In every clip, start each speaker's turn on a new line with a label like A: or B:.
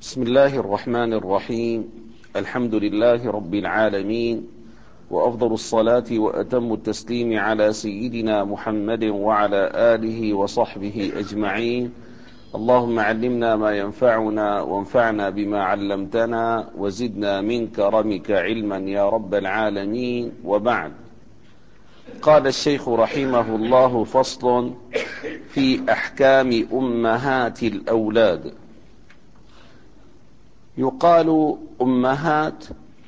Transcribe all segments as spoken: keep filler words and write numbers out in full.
A: بسم الله الرحمن الرحيم. الحمد لله رب العالمين، وأفضل الصلاة وأتم التسليم على سيدنا محمد وعلى آله وصحبه أجمعين. اللهم علمنا ما ينفعنا وانفعنا بما علمتنا وزدنا من كرمك علما يا رب العالمين. وبعد، قال الشيخ رحمه الله: فصل في أحكام أمهات الأولاد. يقال أمهات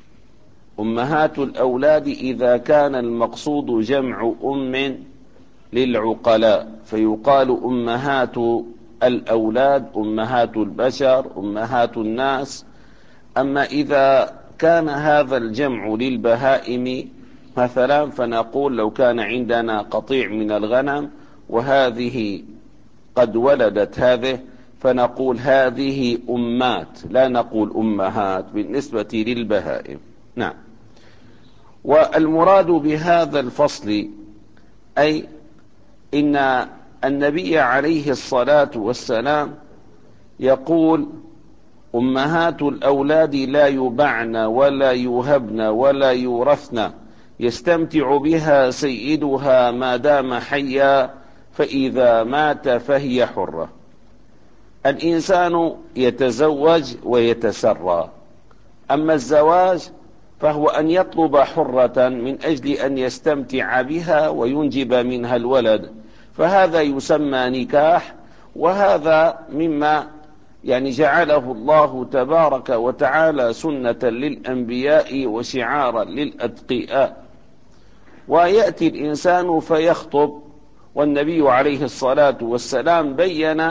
A: أمهات الأولاد إذا كان المقصود جمع أم للعقلاء، فيقال أمهات الأولاد، أمهات البشر، أمهات الناس. أما إذا كان هذا الجمع للبهائم مثلا، فنقول لو كان عندنا قطيع من الغنم وهذه قد ولدت هذه، فنقول هذه أمات، لا نقول أمهات بالنسبة للبهائم. نعم. والمراد بهذا الفصل أي إن النبي عليه الصلاة والسلام يقول: أمهات الأولاد لا يبعن ولا يهبن ولا يورثن، يستمتع بها سيدها ما دام حيا، فإذا مات فهي حرة. الإنسان يتزوج ويتسرى، أما الزواج فهو أن يطلب حرة من أجل أن يستمتع بها وينجب منها الولد، فهذا يسمى نكاح. وهذا مما يعني جعله الله تبارك وتعالى سنة للأنبياء وشعارا للأتقياء. ويأتي الإنسان فيخطب، والنبي عليه الصلاة والسلام بين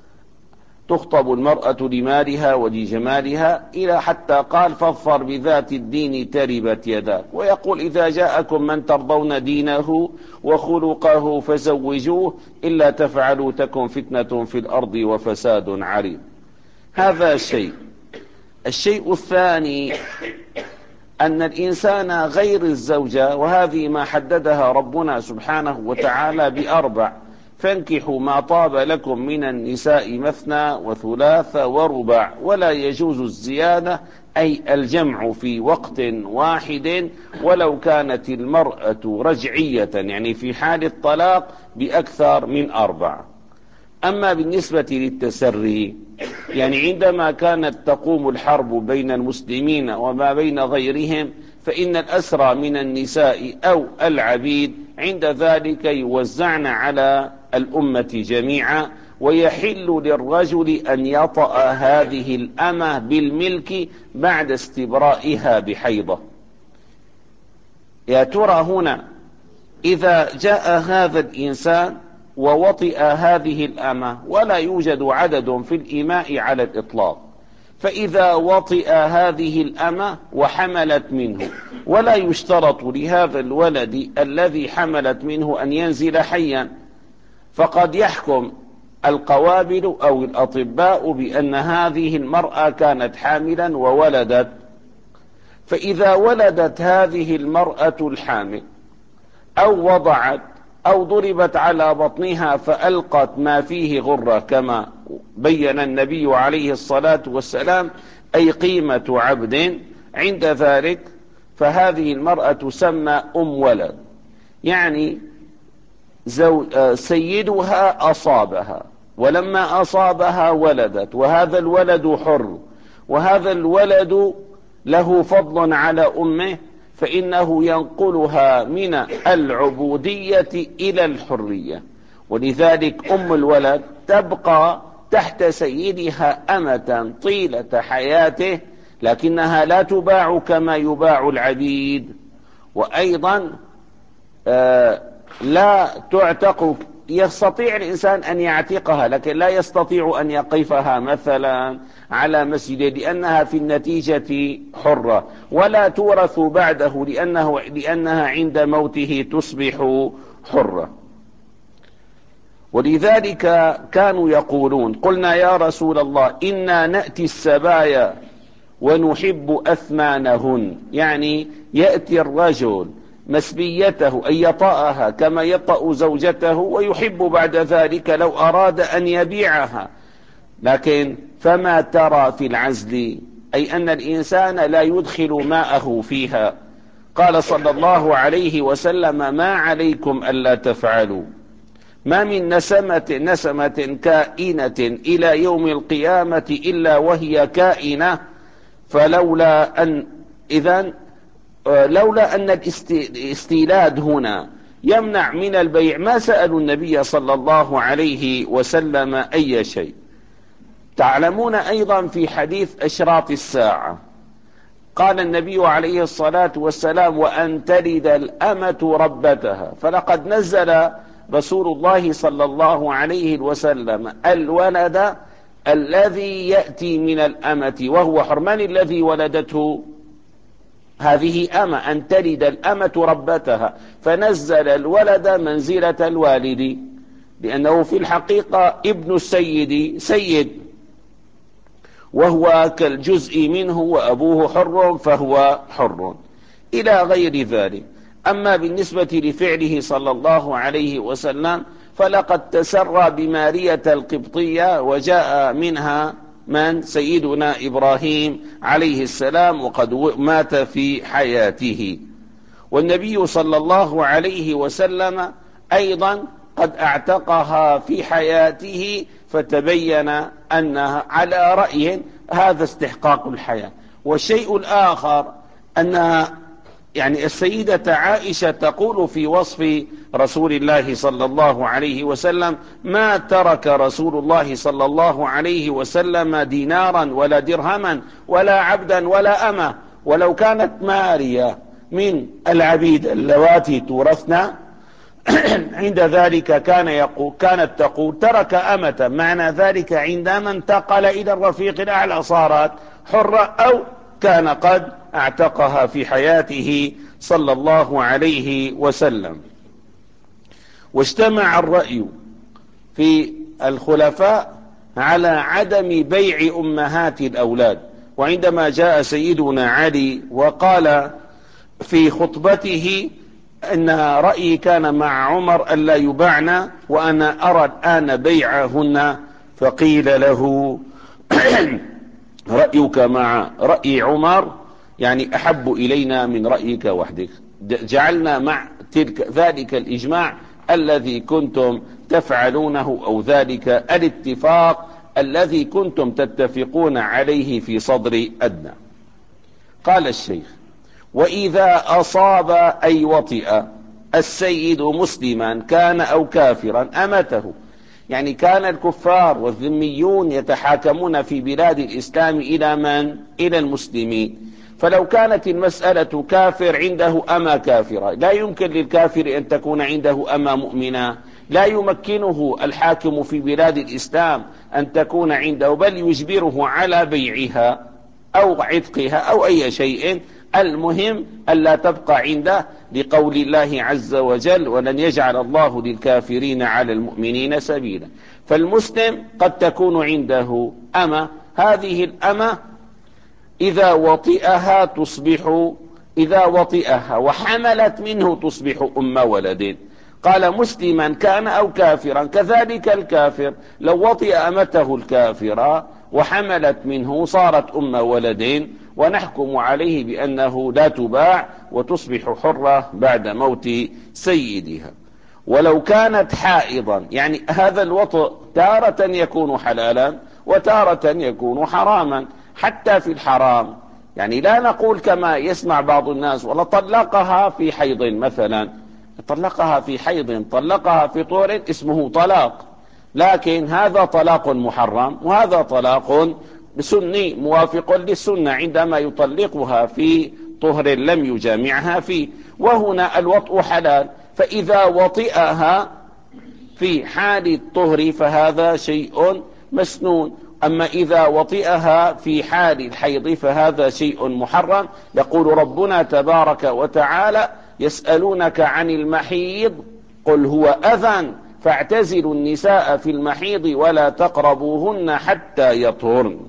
A: تخطب المرأة لمالها ولجمالها، إلى حتى قال: فاظفر بذات الدين تربت يداك. ويقول: إذا جاءكم من ترضون دينه وخلقه فزوجوه، إلا تفعلوا تكن فتنة في الأرض وفساد عريض. هذا شيء. الشيء الثاني أن الإنسان غير الزوجة، وهذه ما حددها ربنا سبحانه وتعالى بأربع: فانكحوا ما طاب لكم من النساء مثنى وثلاث ورباع، ولا يجوز الزيادة أي الجمع في وقت واحد، ولو كانت المرأة رجعية يعني في حال الطلاق بأكثر من أربع. أما بالنسبة للتسري، يعني عندما كانت تقوم الحرب بين المسلمين وما بين غيرهم، فإن الأسرى من النساء أو العبيد عند ذلك يوزعن على الأمة جميعا، ويحل للرجل أن يطأ هذه الأمة بالملك بعد استبرائها بحيضة. يا ترى هنا إذا جاء هذا الإنسان ووطئ هذه الأمة، ولا يوجد عدد في الإماء على الإطلاق، فإذا وطئ هذه الأمة وحملت منه، ولا يشترط لهذا الولد الذي حملت منه أن ينزل حيا، فقد يحكم القوابل أو الأطباء بأن هذه المرأة كانت حاملا وولدت. فإذا ولدت هذه المرأة الحامل أو وضعت أو ضربت على بطنها فألقت ما فيه غرة كما بين النبي عليه الصلاة والسلام، أي قيمة عبد، عند ذلك فهذه المرأة تسمى أم ولد، يعني سيدها أصابها، ولما أصابها ولدت، وهذا الولد حر، وهذا الولد له فضل على أمه، فإنه ينقلها من العبودية إلى الحرية. ولذلك أم الولد تبقى تحت سيدها أمة طيلة حياته، لكنها لا تباع كما يباع العبيد. وأيضا آه لا تعتق. يستطيع الإنسان أن يعتقها، لكن لا يستطيع أن يقفها مثلا على مسجد، لأنها في النتيجة حرة، ولا تورث بعده لأنه لأنها عند موته تصبح حرة. ولذلك كانوا يقولون: قلنا يا رسول الله إنا نأتي السبايا ونحب أثمانهن، يعني يأتي الرجل مسبيته أن يطأها كما يطأ زوجته، ويحب بعد ذلك لو أراد أن يبيعها لكن فما ترى في العزل، أي أن الإنسان لا يدخل ماءه فيها. قال صلى الله عليه وسلم: ما عليكم ألا تفعلوا. ما من نسمة, نسمة كائنة إلى يوم القيامة إلا وهي كائنة، فلولا أن إذن لولا أن الاستيلاد هنا يمنع من البيع ما سألوا النبي صلى الله عليه وسلم أي شيء. تعلمون أيضا في حديث أشراط الساعة قال النبي عليه الصلاة والسلام: وأن تلد الأمة ربتها. فلقد نزل رسول الله صلى الله عليه وسلم الولد الذي يأتي من الأمة وهو حرمان الذي ولدته هذه أمة، أن تلد الأمة ربتها، فنزل الولد منزلة الوالد، لأنه في الحقيقة ابن السيد سيد، وهو كالجزء منه، وأبوه حر فهو حر، إلى غير ذلك. أما بالنسبة لفعله صلى الله عليه وسلم فلقد تسرى بمارية القبطية، وجاء منها من سيدنا إبراهيم عليه السلام، وقد مات في حياته. والنبي صلى الله عليه وسلم أيضا قد اعتقها في حياته، فتبين أنها على رأي هذا استحقاق الحياة. والشيء الآخر أن يعني السيدة عائشة تقول في وصف رسول الله صلى الله عليه وسلم: ما ترك رسول الله صلى الله عليه وسلم دينارا ولا درهما ولا عبدا ولا أمة، ولو كانت ماريا من العبيد اللواتي تورثنا عند ذلك كان يقول كانت تقول ترك أمة، معنى ذلك عندما انتقل إلى الرفيق الأعلى صارت حرة، أو كان قد اعتقها في حياته صلى الله عليه وسلم. واجتمع الرأي في الخلفاء على عدم بيع أمهات الأولاد. وعندما جاء سيدنا علي وقال في خطبته أن رأيي كان مع عمر ألا يباعن وأنا أرى الآن بيعهن، فقيل له: رأيك مع رأي عمر يعني أحب إلينا من رأيك وحدك، جعلنا مع تلك ذلك الإجماع الذي كنتم تفعلونه، أو ذلك الاتفاق الذي كنتم تتفقون عليه في صدر أدنى. قال الشيخ: وإذا أصاب أي وطئ السيد مسلما كان أو كافرا أمته، يعني كان الكفار والذميون يتحاكمون في بلاد الإسلام إلى من؟ إلى المسلمين. فلو كانت المسألة كافر عنده أما كافرة، لا يمكن للكافر أن تكون عنده أما مؤمنة، لا يمكنه الحاكم في بلاد الإسلام أن تكون عنده، بل يجبره على بيعها أو عتقها أو أي شيء، المهم ألا تبقى عنده، لقول الله عز وجل: ولن يجعل الله للكافرين على المؤمنين سبيلا. فالمسلم قد تكون عنده أمة، هذه الأمة إذا وطئها تصبح إذا وطئها وحملت منه تصبح أم ولد. قال: مسلما كان أو كافرا، كذلك الكافر لو وطئ أمته الكافرة وحملت منه صارت أم ولد، ونحكم عليه بأنه لا تباع وتصبح حرة بعد موت سيدها. ولو كانت حائضا، يعني هذا الوطء تارة يكون حلالا وتارة يكون حراما. حتى في الحرام يعني لا نقول كما يسمع بعض الناس: ولا طلقها في حيض مثلا، طلقها في حيض، طلقها في طهر، اسمه طلاق، لكن هذا طلاق محرم وهذا طلاق سني موافق للسنة عندما يطلقها في طهر لم يجامعها فيه. وهنا الوطء حلال، فإذا وطئها في حال الطهر فهذا شيء مسنون، أما إذا وطئها في حال الحيض فهذا شيء محرم. يقول ربنا تبارك وتعالى: يسألونك عن المحيض قل هو أذى فاعتزلوا النساء في المحيض ولا تقربوهن حتى يطهرن.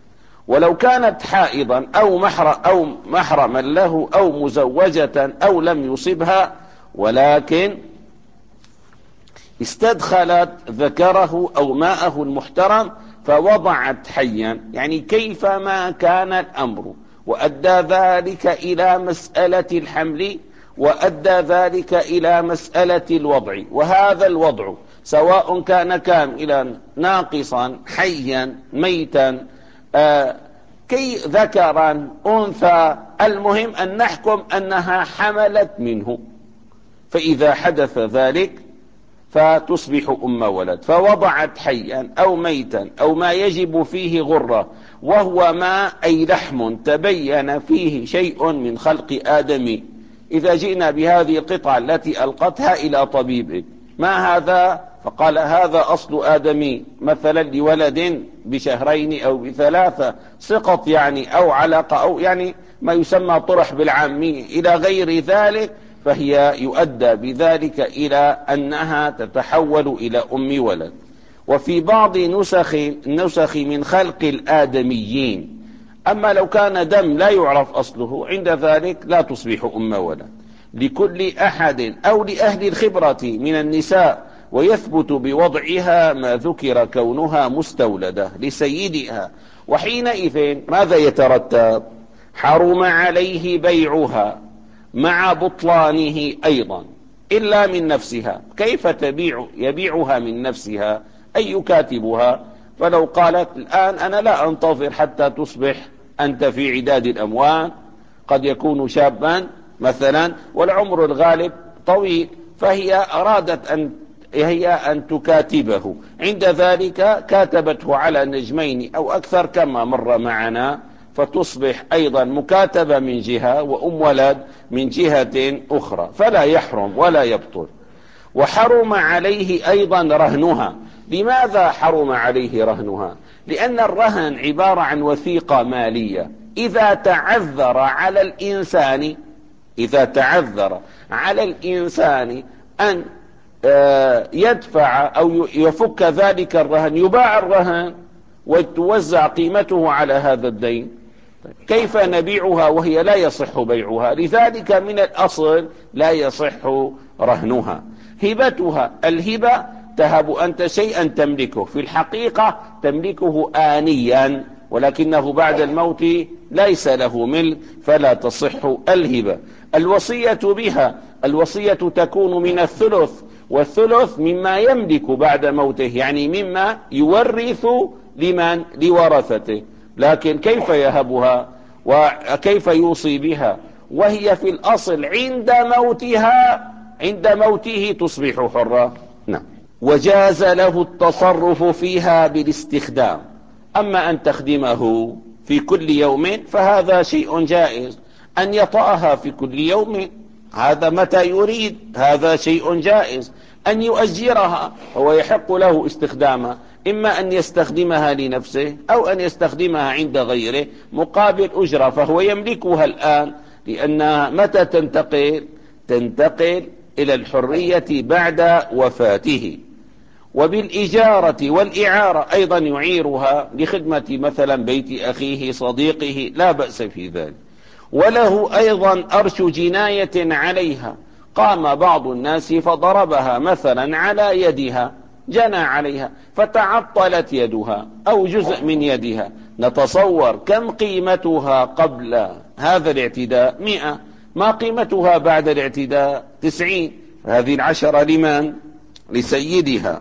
A: ولو كانت حائضا أو محرم أو محرما له أو مزوجة أو لم يصبها، ولكن استدخلت ذكره أو ماءه المحترم، فوضعت حيا، يعني كيفما كان الأمر وأدى ذلك إلى مسألة الحمل وأدى ذلك إلى مسألة الوضع، وهذا الوضع سواء كان كاملا ناقصا حيا ميتا آه كي ذكرا أنثى، المهم أن نحكم أنها حملت منه. فإذا حدث ذلك فتصبح أم ولد، فوضعت حيا أو ميتا أو ما يجب فيه غرة، وهو ما أي لحم تبين فيه شيء من خلق آدم. إذا جئنا بهذه القطعة التي ألقتها إلى طبيب، ما هذا؟ فقال هذا أصل آدمي، مثلا لولد بشهرين أو بثلاثة، سقط يعني أو علقة أو يعني ما يسمى طرح بالعامية إلى غير ذلك، فهي يؤدى بذلك إلى أنها تتحول إلى أم ولد. وفي بعض نسخ نسخ من خلق الآدميين، أما لو كان دم لا يعرف أصله عند ذلك لا تصبح أم ولد. لكل أحد أو لأهل الخبرة من النساء ويثبت بوضعها ما ذكر كونها مستولدة لسيدها، وحينئذ ماذا يترتب؟ حرم عليه بيعها مع بطلانه أيضا إلا من نفسها. كيف تبيع يبيعها من نفسها؟ أي يكاتبها؟ فلو قالت الآن أنا لا أنتظر حتى تصبح أنت في عداد الأموال، قد يكون شابا مثلا والعمر الغالب طويل، فهي أرادت أن هي أن تكاتبه، عند ذلك كاتبته على نجمين أو أكثر كما مر معنا، فتصبح أيضا مكاتبة من جهة وأم ولد من جهة أخرى، فلا يحرم ولا يبطل. وحرم عليه أيضا رهنها. لماذا حرم عليه رهنها؟ لأن الرهن عبارة عن وثيقة مالية، إذا تعذر على الإنسان إذا تعذر على الإنسان أن يدفع أو يفك ذلك الرهن، يباع الرهن وتوزع قيمته على هذا الدين. كيف نبيعها وهي لا يصح بيعها؟ لذلك من الأصل لا يصح رهنها. هبتها، الهبة تهب أنت شيئا تملكه، في الحقيقة تملكه آنيا، ولكنه بعد الموت ليس له ملك فلا تصح الهبة. الوصية بها، الوصية تكون من الثلث، والثلث مما يملك بعد موته، يعني مما يورث لمن لورثته. لكن كيف يهبها وكيف يوصي بها وهي في الأصل عند موتها عند موته تصبح حرة؟ نعم. وجاز له التصرف فيها بالاستخدام، أما أن تخدمه في كل يوم فهذا شيء جائز، أن يطأها في كل يوم هذا متى يريد هذا شيء جائز، أن يؤجرها هو يحق له استخدامها، إما أن يستخدمها لنفسه أو أن يستخدمها عند غيره مقابل أجرة، فهو يملكها الآن، لأنها متى تنتقل تنتقل إلى الحرية بعد وفاته. وبالإجارة والإعارة أيضا يعيرها لخدمة مثلا بيت أخيه صديقه، لا بأس في ذلك. وله أيضا أرش جناية عليها، قام بعض الناس فضربها مثلا على يدها، جنى عليها فتعطلت يدها أو جزء من يدها، نتصور كم قيمتها قبل هذا الاعتداء؟ مئة. ما قيمتها بعد الاعتداء؟ تسعين. هذه العشرة لمن؟ لسيدها.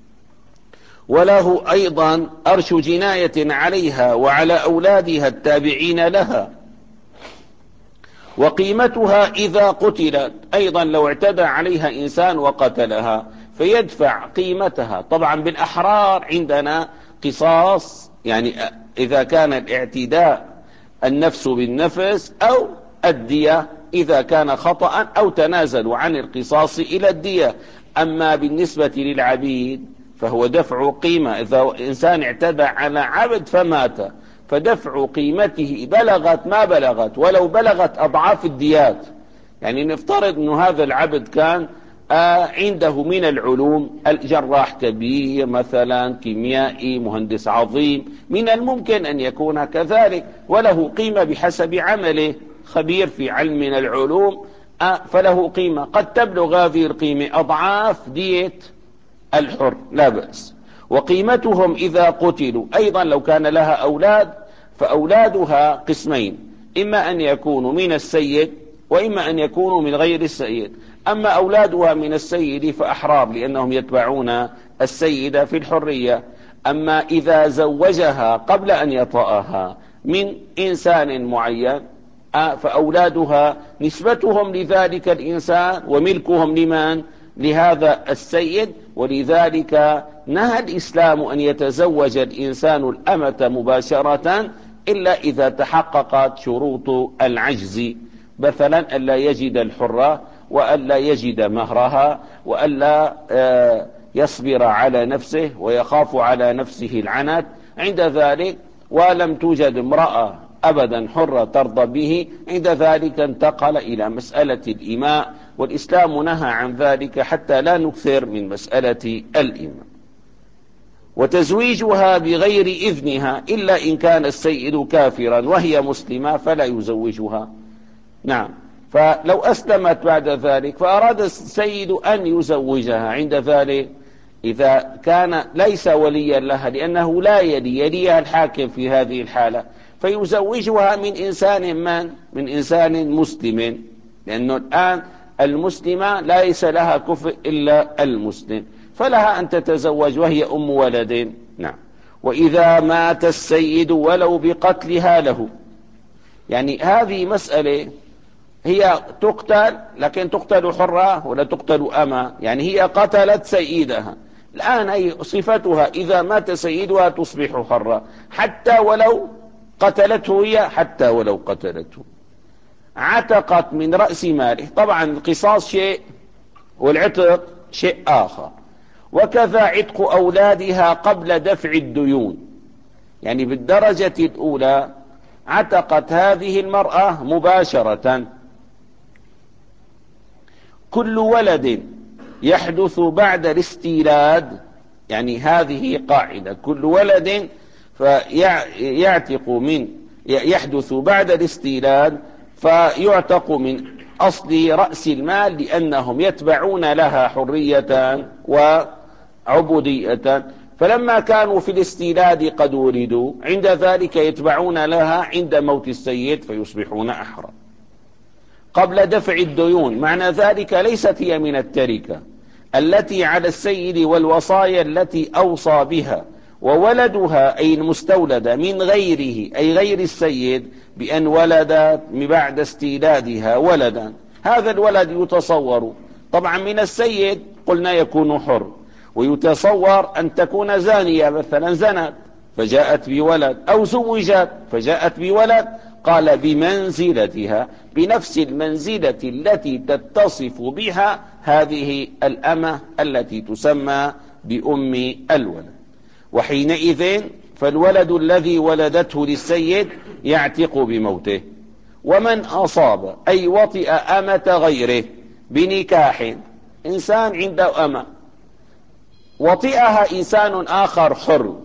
A: وله أيضا أرش جناية عليها وعلى أولادها التابعين لها، وقيمتها إذا قتلت أيضا لو اعتدى عليها إنسان وقتلها فيدفع قيمتها. طبعا بالأحرار عندنا قصاص، يعني إذا كان الاعتداء النفس بالنفس أو الدية إذا كان خطأ أو تنازلوا عن القصاص إلى الدية. أما بالنسبة للعبيد فهو دفع قيمة، إذا إنسان اعتدى على عبد فمات فدفع قيمته بلغت ما بلغت، ولو بلغت أضعاف الديات. يعني نفترض أن هذا العبد كان آه عنده من العلوم الجراح كبير مثلا، كيميائي، مهندس عظيم، من الممكن أن يكون كذلك وله قيمة بحسب عمله، خبير في علم من العلوم آه فله قيمة، قد تبلغ هذه القيمة أضعاف دية الحر، لا بأس. وقيمتهم إذا قتلوا أيضا لو كان لها أولاد فأولادها قسمين، إما أن يكونوا من السيد وإما أن يكونوا من غير السيد. أما أولادها من السيد فأحرار لأنهم يتبعون السيد في الحرية. أما إذا زوجها قبل أن يطأها من إنسان معين فأولادها نسبتهم لذلك الإنسان وملكهم لمن؟ لهذا السيد. ولذلك نهى الإسلام أن يتزوج الإنسان الأمة مباشرة إلا إذا تحققت شروط العجز، مثلا ألا يجد الحرة وألا يجد مهرها وألا يصبر على نفسه ويخاف على نفسه العنت عند ذلك، ولم توجد امرأة أبدا حرة ترضى به، عند ذلك انتقل إلى مسألة الإماء، والإسلام نهى عن ذلك حتى لا نكثر من مسألة الإماء. وتزويجها بغير إذنها إلا إن كان السيد كافرا وهي مسلمة فلا يزوجها. نعم، فلو أسلمت بعد ذلك فأراد السيد أن يزوجها، عند ذلك إذا كان ليس وليا لها لأنه لا يلي يليها الحاكم في هذه الحالة فيزوجها من إنسان من؟ من إنسان مسلم، لأنه الآن المسلمة ليس لها كفء إلا المسلم، فلها أن تتزوج وهي أم ولد. نعم. وإذا مات السيد ولو بقتلها له، يعني هذه مسألة، هي تقتل لكن تقتل حرة ولا تقتل أمة، يعني هي قتلت سيدها، الآن هي صفتها إذا مات سيدها تصبح حرة حتى ولو قتلته هي، حتى ولو قتلته عتقت من رأس ماله. طبعا القصاص شيء والعتق شيء آخر. وكذا عتق أولادها قبل دفع الديون، يعني بالدرجة الأولى عتقت هذه المرأة مباشرة. كل ولد يحدث بعد الاستيلاد، يعني هذه قاعدة، كل ولد فيعتق من يحدث بعد الاستيلاد فيعتق من أصل رأس المال، لأنهم يتبعون لها حرية وعبودية. فلما كانوا في الاستيلاد قد ولدوا عند ذلك يتبعون لها عند موت السيد فيصبحون أحرى. قبل دفع الديون معنى ذلك ليست هي من التركة التي على السيد والوصايا التي أوصى بها، وولدها أي المستولدة من غيره أي غير السيد بأن ولدت بعد استيلادها ولدا، هذا الولد يتصور طبعا من السيد قلنا يكون حر، ويتصور أن تكون زانية مثلا زنت فجاءت بولد، أو زوجت فجاءت بولد، قال بمنزلتها، بنفس المنزلة التي تتصف بها هذه الأمة التي تسمى بأم الولد. وحينئذ فالولد الذي ولدته للسيد يعتق بموته. ومن أصاب أي وطئ أمة غيره بنكاح، إنسان عنده أمة وطئها إنسان آخر حر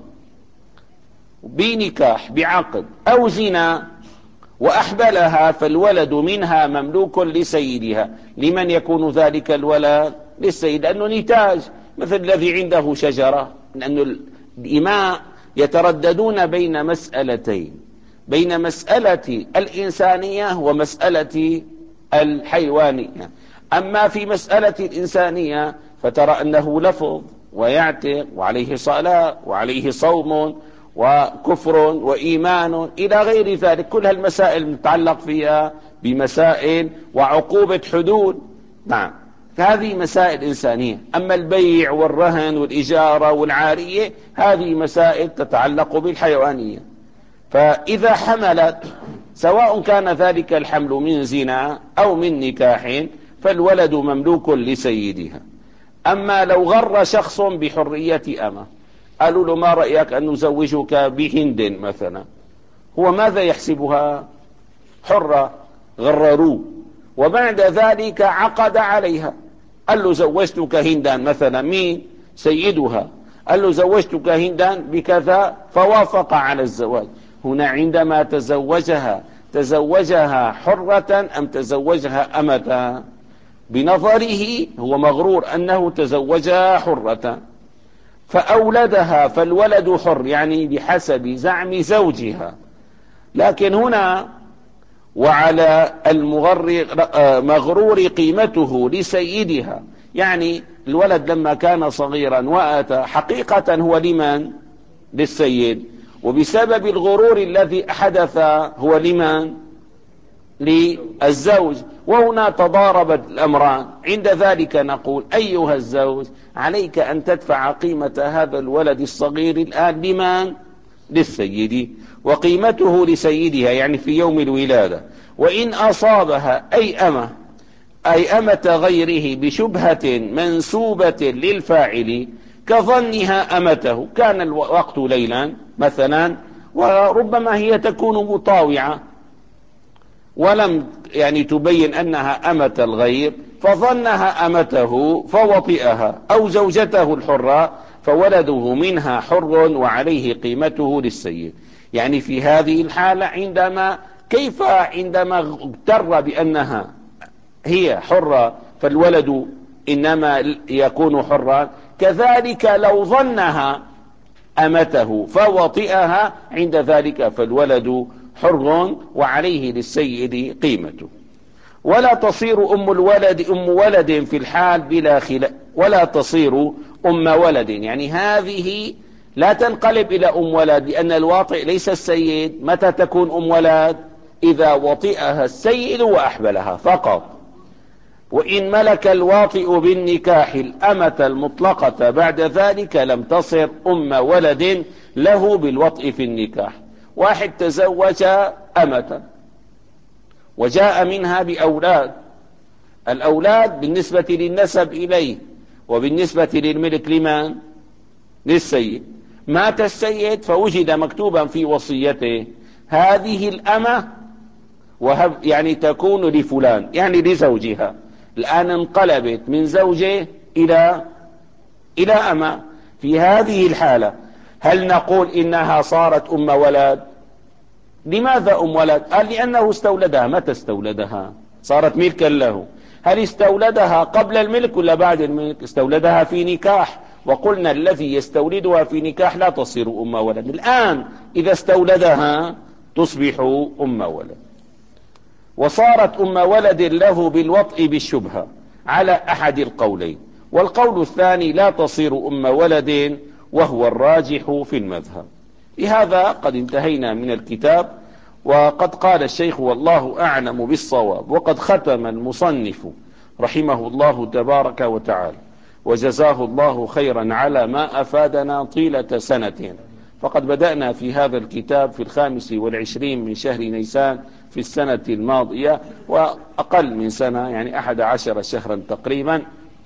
A: بنكاح بعقد أو زنا وأحبلها، فالولد منها مملوك لسيدها. لمن يكون ذلك الولد؟ للسيد، لأنه نتاج، مثل الذي عنده شجرة، لأن الإماء يترددون بين مسألتين، بين مسألة الإنسانية ومسألة الحيوانية. أما في مسألة الإنسانية فترى أنه لفظ ويعتق وعليه صلاة وعليه صوم وكفر وإيمان إلى غير ذلك، كل هالمسائل متعلق فيها بمسائل وعقوبة حدود. نعم، هذه مسائل إنسانية. أما البيع والرهن والإجارة والعارية هذه مسائل تتعلق بالحيوانية. فإذا حملت سواء كان ذلك الحمل من زنا أو من نكاح فالولد مملوك لسيدها. أما لو غر شخص بحرية أمه، قالوا له ما رأيك أن نزوجك بهند مثلا، هو ماذا يحسبها؟ حرة، غرروه، وبعد ذلك عقد عليها، قال له زوجتك هندا مثلا، مين؟ سيدها، قال له زوجتك هندا بكذا فوافق على الزواج. هنا عندما تزوجها تزوجها حرة أم تزوجها أمة؟ بنظره هو مغرور أنه تزوجها حرة. فأولدها فالولد حر، يعني بحسب زعم زوجها. لكن هنا وعلى المغرور قيمته لسيدها، يعني الولد لما كان صغيرا وأتى حقيقة هو لمن؟ للسيد، وبسبب الغرور الذي حدث هو لمن؟ للزوج. وهنا تضاربت الأمران. عند ذلك نقول أيها الزوج عليك أن تدفع قيمة هذا الولد الصغير الآن لمن؟ للسيد، وقيمته لسيدها يعني في يوم الولادة. وإن أصابها أي أمة أي أمة غيره بشبهة منسوبة للفاعل كظنها أمته، كان الوقت ليلا مثلا وربما هي تكون مطاوعة ولم يعني تبين أنها أمة الغير، فظنها أمته فوطئها، أو زوجته الحرة فولده منها حر وعليه قيمته للسيد. يعني في هذه الحالة عندما كيف عندما اغتر بأنها هي حرة فالولد إنما يكون حرا، كذلك لو ظنها أمته فوطئها عند ذلك فالولد حر وعليه للسيد قيمته. ولا تصير أم الولد أم ولد في الحال بلا خلاف، ولا تصير أم ولد، يعني هذه لا تنقلب إلى أم ولد، لأن الواطئ ليس السيد. متى تكون أم ولد؟ إذا وطئها السيد وأحبلها فقط. وإن ملك الواطئ بالنكاح الأمة المطلقة بعد ذلك لم تصر أم ولد له بالوطئ في النكاح. واحد تزوج أمة وجاء منها بأولاد، الأولاد بالنسبة للنسب إليه وبالنسبة للملك لمن؟ للسيد. مات السيد فوجد مكتوبا في وصيته هذه الأمة وهب يعني تكون لفلان، يعني لزوجها. الآن انقلبت من زوجه إلى إلى أمة. في هذه الحالة هل نقول إنها صارت أم ولد؟ لماذا أم ولد؟ قال لأنه استولدها. متى استولدها؟ صارت ملكا له. هل استولدها قبل الملك ولا بعد الملك؟ استولدها في نكاح، وقلنا الذي يستولدها في نكاح لا تصير أم ولد. الآن إذا استولدها تصبح أم ولد. وصارت أم ولد له بالوطء بالشبهة على أحد القولين، والقول الثاني لا تصير أم ولد وهو الراجح في المذهب. بهذا قد انتهينا من الكتاب، وقد قال الشيخ والله أعلم بالصواب. وقد ختم المصنف رحمه الله تبارك وتعالى وجزاه الله خيرا على ما أفادنا طيلة سنتين. فقد بدأنا في هذا الكتاب في الخامس والعشرين من شهر نيسان في السنة الماضية، وأقل من سنة يعني أحد عشر شهرا تقريبا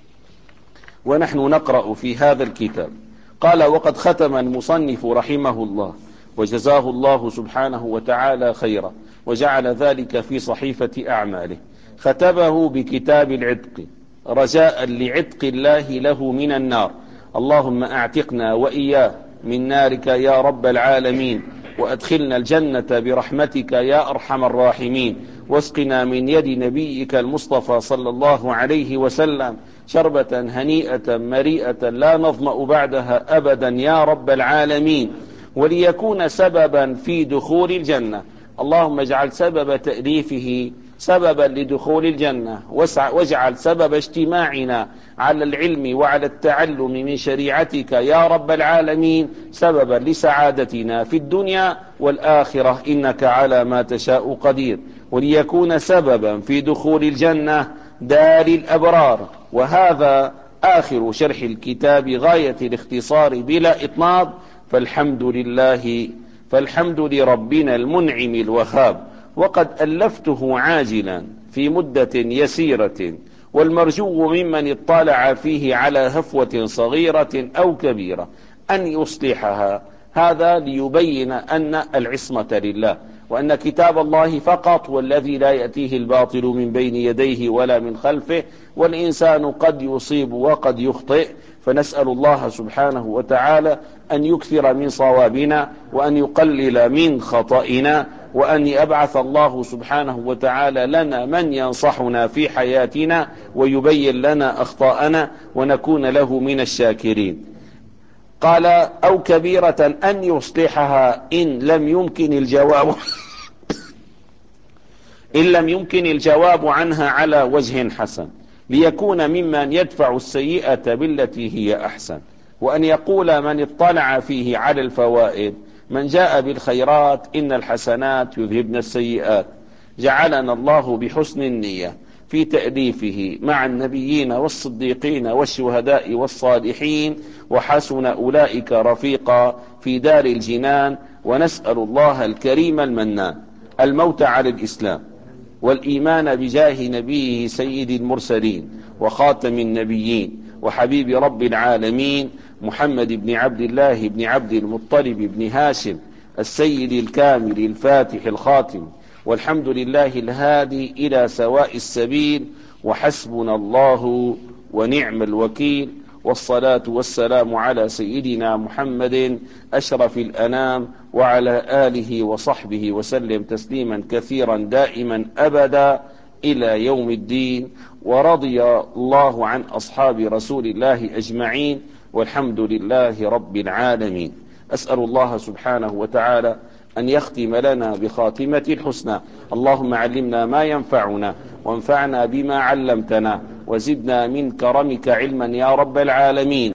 A: ونحن نقرأ في هذا الكتاب. قال وقد ختم المصنف رحمه الله وجزاه الله سبحانه وتعالى خيرا وجعل ذلك في صحيفة أعماله، ختمه بكتاب العتق رجاء لعتق الله له من النار. اللهم أعتقنا وإياه من نارك يا رب العالمين، وأدخلنا الجنة برحمتك يا أرحم الراحمين، واسقنا من يد نبيك المصطفى صلى الله عليه وسلم شربة هنيئة مريئة لا نظمأ بعدها أبدا يا رب العالمين، وليكون سببا في دخول الجنة. اللهم اجعل سبب تأليفه سببا لدخول الجنة، واجعل سبب اجتماعنا على العلم وعلى التعلم من شريعتك يا رب العالمين سببا لسعادتنا في الدنيا والآخرة إنك على ما تشاء قدير، وليكون سببا في دخول الجنة دار الأبرار. وهذا آخر شرح الكتاب غاية الاختصار بلا إطناب، فالحمد لله فالحمد لربنا المنعم الوهاب. وقد ألفته عاجلا في مدة يسيرة، والمرجو ممن اطلع فيه على هفوة صغيرة أو كبيرة أن يصلحها، هذا ليبين أن العصمة لله، وأن كتاب الله فقط والذي لا يأتيه الباطل من بين يديه ولا من خلفه، والإنسان قد يصيب وقد يخطئ. فنسأل الله سبحانه وتعالى أن يكثر من صوابنا وأن يقلل من خطئنا، وأن يبعث الله سبحانه وتعالى لنا من ينصحنا في حياتنا ويبين لنا أخطاءنا ونكون له من الشاكرين. قال أو كبيرة أن يصلحها إن لم يمكن الجواب إن لم يمكن الجواب عنها على وجه حسن، ليكون ممن يدفع السيئة بالتي هي أحسن. وأن يقول من اطلع فيه على الفوائد: من جاء بالخيرات إن الحسنات يذهبن السيئات. جعلنا الله بحسن النية في تأليفه مع النبيين والصديقين والشهداء والصالحين، وحسن أولئك رفيقا في دار الجنان. ونسأل الله الكريم المنان الموت على الإسلام، والإيمان بجاه نبيه سيد المرسلين وخاتم النبيين وحبيب رب العالمين محمد بن عبد الله بن عبد المطلب بن هاشم السيد الكامل الفاتح الخاتم. والحمد لله الهادي إلى سواء السبيل، وحسبنا الله ونعم الوكيل. والصلاة والسلام على سيدنا محمد أشرف الأنام وعلى آله وصحبه وسلم تسليما كثيرا دائما أبدا إلى يوم الدين. ورضي الله عن أصحاب رسول الله أجمعين، والحمد لله رب العالمين. أسأل الله سبحانه وتعالى أن يختم لنا بخاتمة الحسنى. اللهم علمنا ما ينفعنا، وانفعنا بما علمتنا، وزدنا من كرمك علما يا رب العالمين.